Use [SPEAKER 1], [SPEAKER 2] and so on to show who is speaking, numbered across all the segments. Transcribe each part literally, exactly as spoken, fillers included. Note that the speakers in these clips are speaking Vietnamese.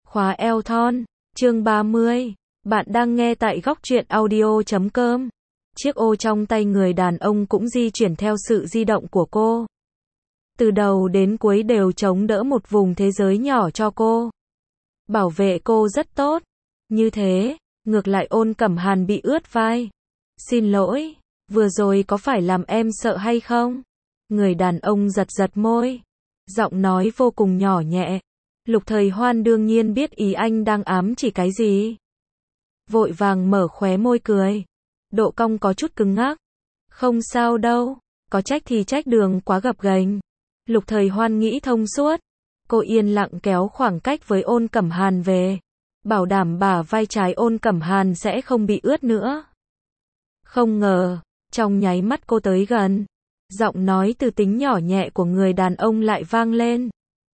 [SPEAKER 1] Khóa eo thon, chương ba mươi. Bạn đang nghe tại góc truyện audio chấm com. Chiếc ô trong tay người đàn ông cũng di chuyển theo sự di động của cô. Từ đầu đến cuối đều chống đỡ một vùng thế giới nhỏ cho cô. Bảo vệ cô rất tốt. Như thế, ngược lại Ôn Cẩm Hàn bị ướt vai. Xin lỗi, vừa rồi có phải làm em sợ hay không? Người đàn ông giật giật môi. Giọng nói vô cùng nhỏ nhẹ. Lục Thời Hoan đương nhiên biết ý anh đang ám chỉ cái gì. Vội vàng mở khóe môi cười. Độ cong có chút cứng ngắc. Không sao đâu, có trách thì trách đường quá gập ghềnh. Lục Thời Hoan nghĩ thông suốt. Cô yên lặng kéo khoảng cách với Ôn Cẩm Hàn về. Bảo đảm bả vai trái Ôn Cẩm Hàn sẽ không bị ướt nữa. Không ngờ, trong nháy mắt cô tới gần. Giọng nói từ tính nhỏ nhẹ của người đàn ông lại vang lên.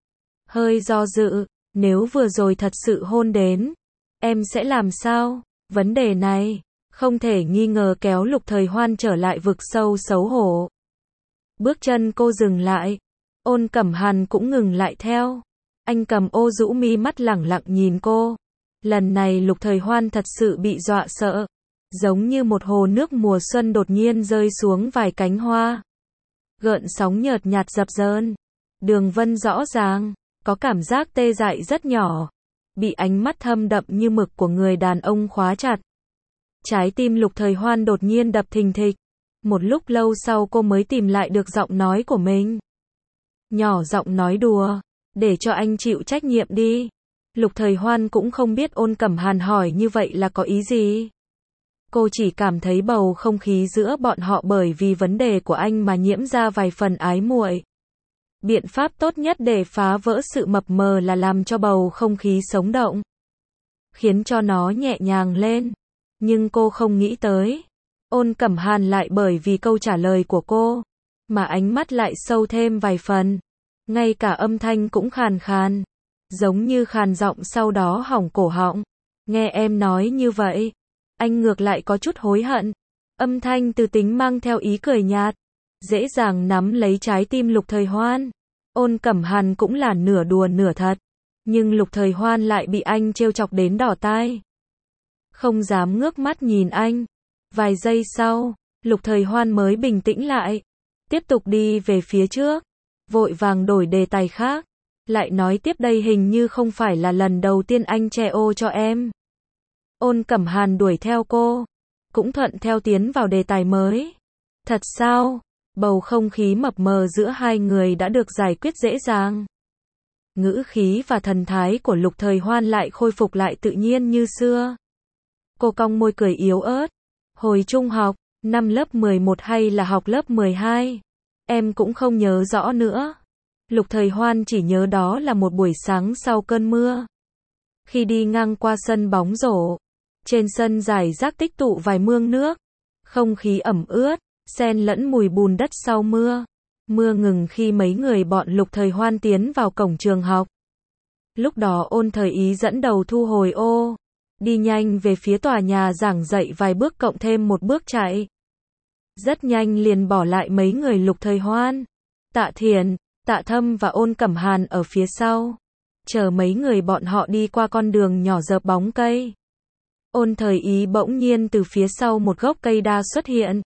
[SPEAKER 1] Hơi do dự, nếu vừa rồi thật sự hôn đến, em sẽ làm sao? Vấn đề này, không thể nghi ngờ kéo Lục Thời Hoan trở lại vực sâu xấu hổ. Bước chân cô dừng lại, Ôn Cẩm Hàn cũng ngừng lại theo. Anh cầm ô rũ mi mắt lẳng lặng nhìn cô. Lần này Lục Thời Hoan thật sự bị dọa sợ, giống như một hồ nước mùa xuân đột nhiên rơi xuống vài cánh hoa. Gợn sóng nhợt nhạt dập dờn, đường vân rõ ràng, có cảm giác tê dại rất nhỏ, bị ánh mắt thâm đậm như mực của người đàn ông khóa chặt. Trái tim Lục Thời Hoan đột nhiên đập thình thịch. Một lúc lâu sau cô mới tìm lại được giọng nói của mình. Nhỏ giọng nói đùa, để cho anh chịu trách nhiệm đi. Lục Thời Hoan cũng không biết Ôn Cẩm Hàn hỏi như vậy là có ý gì. Cô chỉ cảm thấy bầu không khí giữa bọn họ bởi vì vấn đề của anh mà nhiễm ra vài phần ái muội. Biện pháp tốt nhất để phá vỡ sự mập mờ là làm cho bầu không khí sống động, khiến cho nó nhẹ nhàng lên. Nhưng cô không nghĩ tới, Ôn Cẩm Hàn lại bởi vì câu trả lời của cô, mà ánh mắt lại sâu thêm vài phần. Ngay cả âm thanh cũng khàn khàn, giống như khàn giọng sau đó hỏng cổ họng. Nghe em nói như vậy, anh ngược lại có chút hối hận. Âm thanh từ tính mang theo ý cười nhạt, dễ dàng nắm lấy trái tim Lục Thời Hoan. Ôn Cẩm Hàn cũng là nửa đùa nửa thật, nhưng Lục Thời Hoan lại bị anh trêu chọc đến đỏ tai. Không dám ngước mắt nhìn anh. Vài giây sau, Lục Thời Hoan mới bình tĩnh lại, tiếp tục đi về phía trước, vội vàng đổi đề tài khác, lại nói tiếp đây hình như không phải là lần đầu tiên anh che ô cho em. Ôn Cẩm Hàn đuổi theo cô, cũng thuận theo tiến vào đề tài mới. Thật sao? Bầu không khí mập mờ giữa hai người đã được giải quyết dễ dàng. Ngữ khí và thần thái của Lục Thời Hoan lại khôi phục lại tự nhiên như xưa. Cô cong môi cười yếu ớt. Hồi trung học, năm lớp mười một hay là học lớp mười hai? Em cũng không nhớ rõ nữa. Lục Thời Hoan chỉ nhớ đó là một buổi sáng sau cơn mưa. Khi đi ngang qua sân bóng rổ, trên sân rải rác tích tụ vài mương nước. Không khí ẩm ướt, xen lẫn mùi bùn đất sau mưa. Mưa ngừng khi mấy người bọn Lục Thời Hoan tiến vào cổng trường học. Lúc đó Ôn Thời Ý dẫn đầu thu hồi ô, đi nhanh về phía tòa nhà giảng dạy vài bước cộng thêm một bước chạy. Rất nhanh liền bỏ lại mấy người Lục Thời Hoan, Tạ Thiển, Tạ Thâm và Ôn Cẩm Hàn ở phía sau. Chờ mấy người bọn họ đi qua con đường nhỏ dợp bóng cây. Ôn Thời Ý bỗng nhiên từ phía sau một gốc cây đa xuất hiện.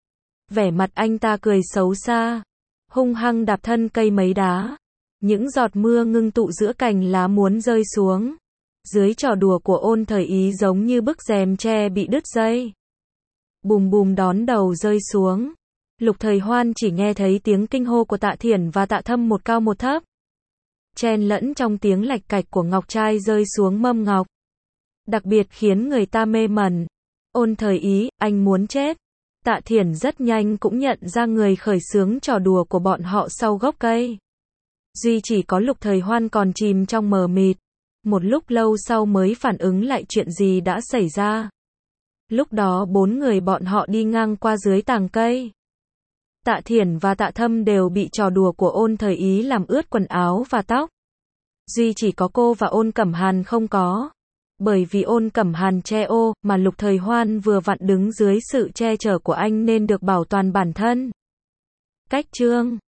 [SPEAKER 1] Vẻ mặt anh ta cười xấu xa, hung hăng đạp thân cây mấy đá. Những giọt mưa ngưng tụ giữa cành lá muốn rơi xuống. Dưới trò đùa của Ôn Thời Ý giống như bức rèm tre bị đứt dây. Bùm bùm đón đầu rơi xuống. Lục Thời Hoan chỉ nghe thấy tiếng kinh hô của Tạ Thiển và Tạ Thâm một cao một thấp. Chen lẫn trong tiếng lạch cạch của ngọc trai rơi xuống mâm ngọc. Đặc biệt khiến người ta mê mẩn. Ôn Thời Ý, anh muốn chết. Tạ Thiển rất nhanh cũng nhận ra người khởi xướng trò đùa của bọn họ sau gốc cây. Duy chỉ có Lục Thời Hoan còn chìm trong mờ mịt. Một lúc lâu sau mới phản ứng lại chuyện gì đã xảy ra. Lúc đó bốn người bọn họ đi ngang qua dưới tàng cây. Tạ Thiển và Tạ Thâm đều bị trò đùa của Ôn Thời Ý làm ướt quần áo và tóc. Duy chỉ có cô và Ôn Cẩm Hàn không có. Bởi vì Ôn Cẩm Hàn che ô, mà Lục Thời Hoan vừa vặn đứng dưới sự che chở của anh nên được bảo toàn bản thân. Cách chương